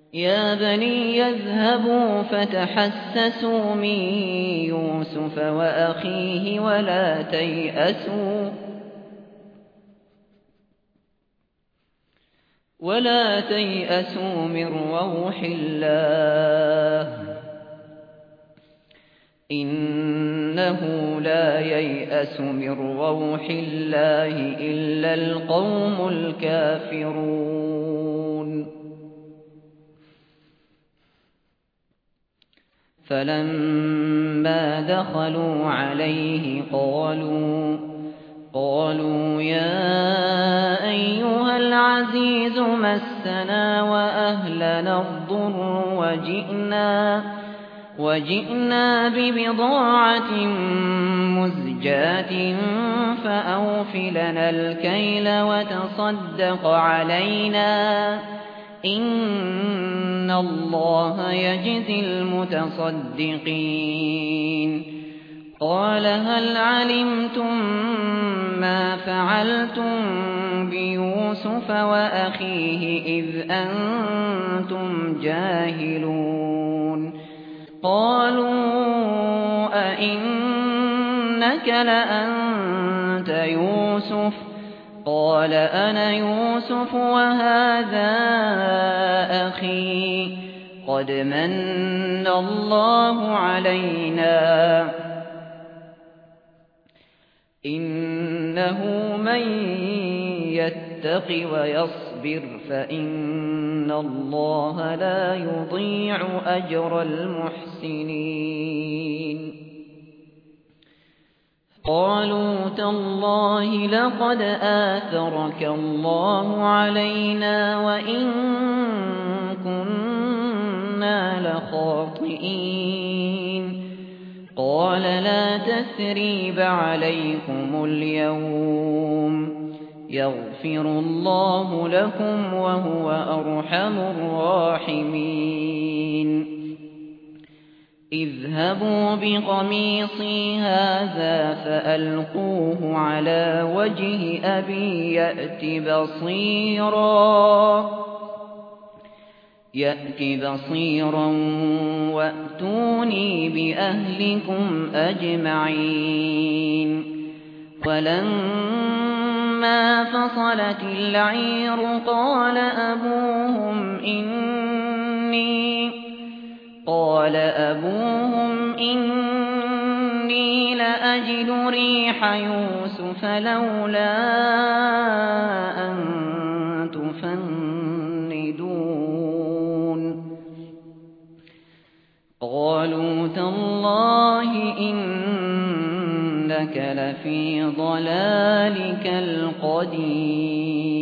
يا بني يذهبوا فتحسسوا من يوسف وأخيه ولا تيأسوا من روح الله إنه لا ييأس من روح الله إلا القوم الكافرون فلما دخلوا عليه قالوا يا أيها العزيز مسنا وأهلنا الضر وجئنا ببضاعة مزجاة فأوف لنا الكيل وتصدق علينا إن الله يجزي المتصدقين قال هل علمتم ما فعلتم بيوسف وأخيه إذ أنتم جاهلون قالوا أئنك لأنت يوسف قال أنا يوسف وهذا أخي قد من الله علينا إنه من يتق ويصبر فإن الله لا يضيع أجر المحسنين قالوا تالله لقد آثرك الله علينا وإن كنا لخاطئين قال لا تثريب عليكم اليوم يغفر الله لكم وهو أرحم الراحمين اذهبوا بقميصي هذا فألقوه على وجه أبي يأت بصيرا وأتوني بأهلكم أجمعين ولما فصلت العير قال أبوهم إني لأجد ريح يوسف لولا أن تفندون قالوا تالله إنك لفي ضلالك القديم